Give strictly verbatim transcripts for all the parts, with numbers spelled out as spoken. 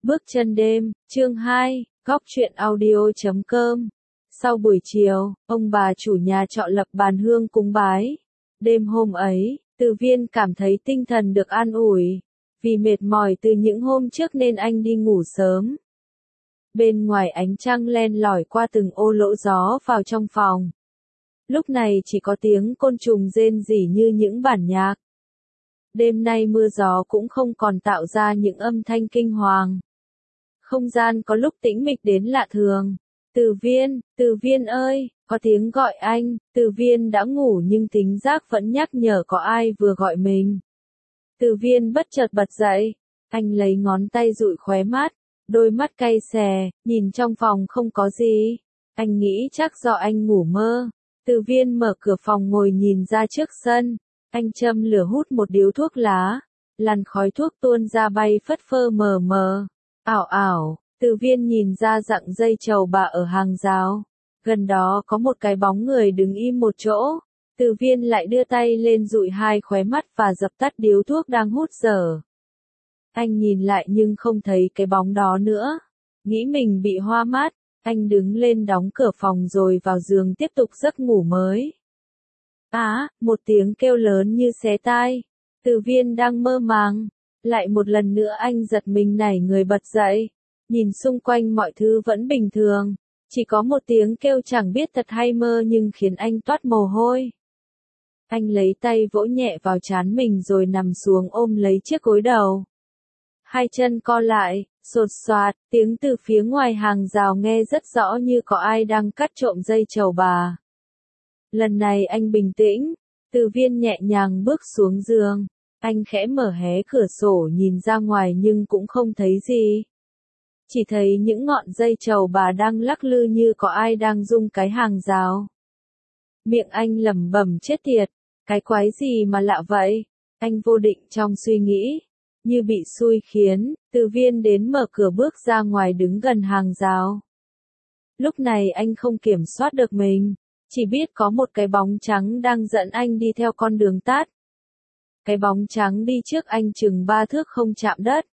Bước chân đêm, chương hai, góc truyện audio chấm com. Sau buổi chiều, ông bà chủ nhà trọ lập bàn hương cúng bái. Đêm hôm ấy, Từ Viên cảm thấy tinh thần được an ủi. Vì mệt mỏi từ những hôm trước nên anh đi ngủ sớm. Bên ngoài ánh trăng len lỏi qua từng ô lỗ gió vào trong phòng. Lúc này chỉ có tiếng côn trùng rên rỉ như những bản nhạc. Đêm nay mưa gió cũng không còn tạo ra những âm thanh kinh hoàng. Không gian có lúc tĩnh mịch đến lạ thường. Từ Viên, Từ Viên ơi, có tiếng gọi anh. Từ Viên đã ngủ nhưng thính giác vẫn nhắc nhở có ai vừa gọi mình. Từ Viên bất chợt bật dậy. Anh lấy ngón tay dụi khóe mắt, đôi mắt cay xè, nhìn trong phòng không có gì. Anh nghĩ chắc do anh ngủ mơ. Từ Viên mở cửa phòng ngồi nhìn ra trước sân. Anh châm lửa hút một điếu thuốc lá. Làn khói thuốc tuôn ra bay phất phơ mờ mờ. Ảo ảo, Từ Viên nhìn ra dặng dây trầu bà ở hàng rào. Gần đó có một cái bóng người đứng im một chỗ. Từ Viên lại đưa tay lên dụi hai khóe mắt và dập tắt điếu thuốc đang hút dở. Anh nhìn lại nhưng không thấy cái bóng đó nữa. Nghĩ mình bị hoa mắt, anh đứng lên đóng cửa phòng rồi vào giường tiếp tục giấc ngủ mới. Á, một tiếng kêu lớn như xé tai. Từ Viên đang mơ màng. Lại một lần nữa anh giật mình nảy người bật dậy. Nhìn xung quanh mọi thứ vẫn bình thường. Chỉ có một tiếng kêu chẳng biết thật hay mơ nhưng khiến anh toát mồ hôi. Anh lấy tay vỗ nhẹ vào trán mình rồi nằm xuống ôm lấy chiếc gối đầu. Hai chân co lại, sột soạt, tiếng từ phía ngoài hàng rào nghe rất rõ như có ai đang cắt trộm dây trầu bà. Lần này anh bình tĩnh, Từ Viên nhẹ nhàng bước xuống giường. Anh khẽ mở hé cửa sổ nhìn ra ngoài nhưng cũng không thấy gì. Chỉ thấy những ngọn dây trầu bà đang lắc lư như có ai đang rung cái hàng rào. Miệng anh lẩm bẩm chết tiệt, cái quái gì mà lạ vậy? Anh vô định trong suy nghĩ. Như bị xui khiến, Từ Viên đến mở cửa bước ra ngoài đứng gần hàng rào. Lúc này anh không kiểm soát được mình, chỉ biết có một cái bóng trắng đang dẫn anh đi theo con đường tắt. Cái bóng trắng đi trước anh chừng ba thước không chạm đất.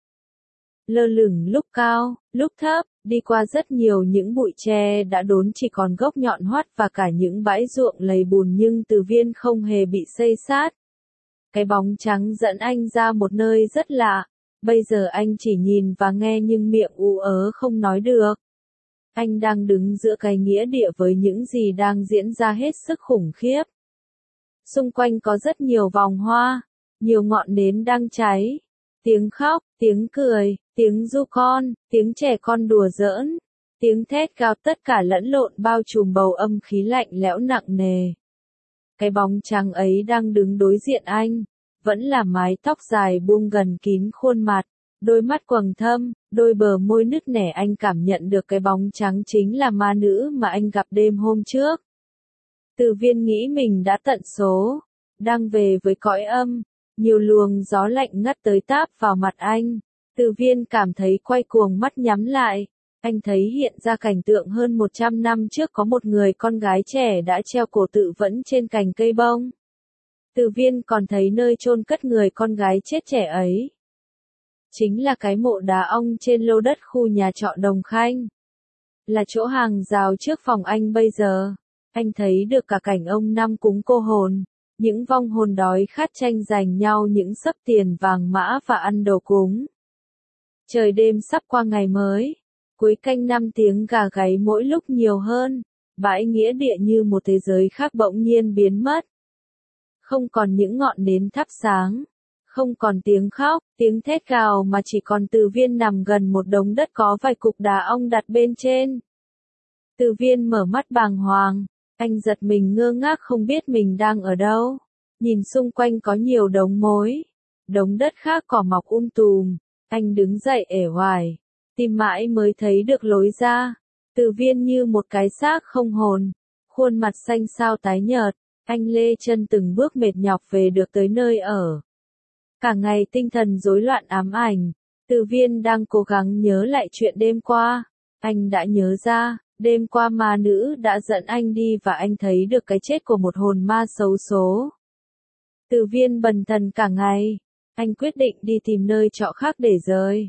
Lơ lửng lúc cao, lúc thấp, đi qua rất nhiều những bụi tre đã đốn chỉ còn gốc nhọn hoắt và cả những bãi ruộng lầy bùn nhưng Từ Viên không hề bị xây xát. Cái bóng trắng dẫn anh ra một nơi rất lạ. Bây giờ anh chỉ nhìn và nghe nhưng miệng ú ớ không nói được. Anh đang đứng giữa cái nghĩa địa với những gì đang diễn ra hết sức khủng khiếp. Xung quanh có rất nhiều vòng hoa, nhiều ngọn nến đang cháy. Tiếng khóc, tiếng cười, tiếng ru con, tiếng trẻ con đùa giỡn, tiếng thét gào tất cả lẫn lộn bao trùm bầu âm khí lạnh lẽo nặng nề. Cái bóng trắng ấy đang đứng đối diện anh, vẫn là mái tóc dài buông gần kín khuôn mặt, đôi mắt quầng thâm, đôi bờ môi nứt nẻ. Anh cảm nhận được cái bóng trắng chính là ma nữ mà anh gặp đêm hôm trước. Từ Viên nghĩ mình đã tận số, đang về với cõi âm, nhiều luồng gió lạnh ngắt tới táp vào mặt anh. Từ Viên cảm thấy quay cuồng mắt nhắm lại. Anh thấy hiện ra cảnh tượng hơn một trăm năm trước có một người con gái trẻ đã treo cổ tự vẫn trên cành cây bông. Từ Viên còn thấy nơi chôn cất người con gái chết trẻ ấy. Chính là cái mộ đá ong trên lô đất khu nhà trọ Đồng Khanh. Là chỗ hàng rào trước phòng anh bây giờ. Anh thấy được cả cảnh ông năm cúng cô hồn. Những vong hồn đói khát tranh giành nhau những xấp tiền vàng mã và ăn đồ cúng. Trời đêm sắp qua ngày mới. Cuối canh năm tiếng gà gáy mỗi lúc nhiều hơn. Bãi nghĩa địa như một thế giới khác bỗng nhiên biến mất. Không còn những ngọn nến thắp sáng. Không còn tiếng khóc, tiếng thét gào mà chỉ còn Từ Viên nằm gần một đống đất có vài cục đá ong đặt bên trên. Từ Viên mở mắt bàng hoàng. Anh giật mình ngơ ngác không biết mình đang ở đâu. Nhìn xung quanh có nhiều đống mối. Đống đất khác cỏ mọc um tùm. Anh đứng dậy ể oải. Tìm mãi mới thấy được lối ra. Từ Viên như một cái xác không hồn. Khuôn mặt xanh xao tái nhợt. Anh lê chân từng bước mệt nhọc về được tới nơi ở. Cả ngày tinh thần rối loạn ám ảnh. Từ Viên đang cố gắng nhớ lại chuyện đêm qua. Anh đã nhớ ra. Đêm qua ma nữ đã dẫn anh đi và anh thấy được cái chết của một hồn ma xấu số. Từ Viên bần thần cả ngày. Anh quyết định đi tìm nơi trọ khác để rời.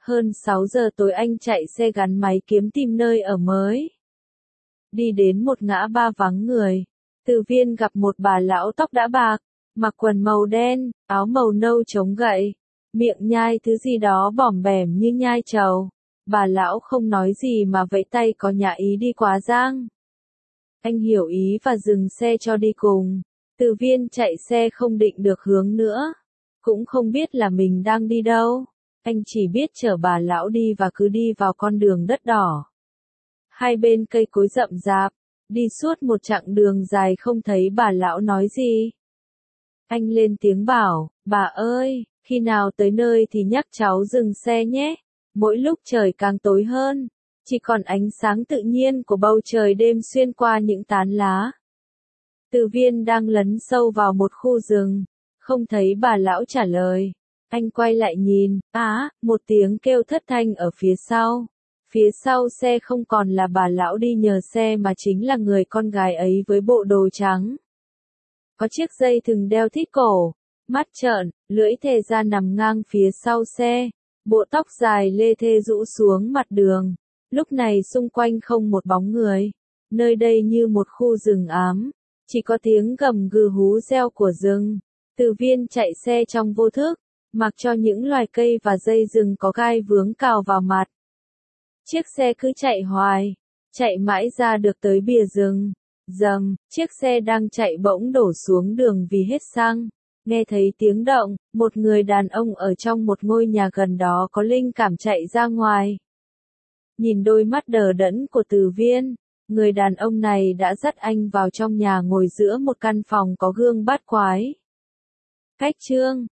Hơn sáu giờ tối anh chạy xe gắn máy kiếm tìm nơi ở mới. Đi đến một ngã ba vắng người, Từ Viên gặp một bà lão tóc đã bạc, mặc quần màu đen, áo màu nâu chống gậy, miệng nhai thứ gì đó bỏm bẻm như nhai trầu. Bà lão không nói gì mà vẫy tay có nhà ý đi quá giang. Anh hiểu ý và dừng xe cho đi cùng. Từ Viên chạy xe không định được hướng nữa, cũng không biết là mình đang đi đâu. Anh chỉ biết chở bà lão đi và cứ đi vào con đường đất đỏ. Hai bên cây cối rậm rạp, đi suốt một chặng đường dài không thấy bà lão nói gì. Anh lên tiếng bảo, bà ơi, khi nào tới nơi thì nhắc cháu dừng xe nhé. Mỗi lúc trời càng tối hơn, chỉ còn ánh sáng tự nhiên của bầu trời đêm xuyên qua những tán lá. Từ Viên đang lấn sâu vào một khu rừng, không thấy bà lão trả lời. Anh quay lại nhìn, á, một tiếng kêu thất thanh ở phía sau. Phía sau xe không còn là bà lão đi nhờ xe mà chính là người con gái ấy với bộ đồ trắng. Có chiếc dây thừng đeo thít cổ, mắt trợn, lưỡi thè ra nằm ngang phía sau xe, bộ tóc dài lê thê rũ xuống mặt đường. Lúc này xung quanh không một bóng người, nơi đây như một khu rừng ám, chỉ có tiếng gầm gừ hú reo của rừng. Từ Viên chạy xe trong vô thức, mặc cho những loài cây và dây rừng có gai vướng cào vào mặt. Chiếc xe cứ chạy hoài, chạy mãi ra được tới bìa rừng. Dầm, chiếc xe đang chạy bỗng đổ xuống đường vì hết xăng. Nghe thấy tiếng động, một người đàn ông ở trong một ngôi nhà gần đó có linh cảm chạy ra ngoài. Nhìn đôi mắt đờ đẫn của Từ Viên, người đàn ông này đã dắt anh vào trong nhà ngồi giữa một căn phòng có gương bát quái. Cách chương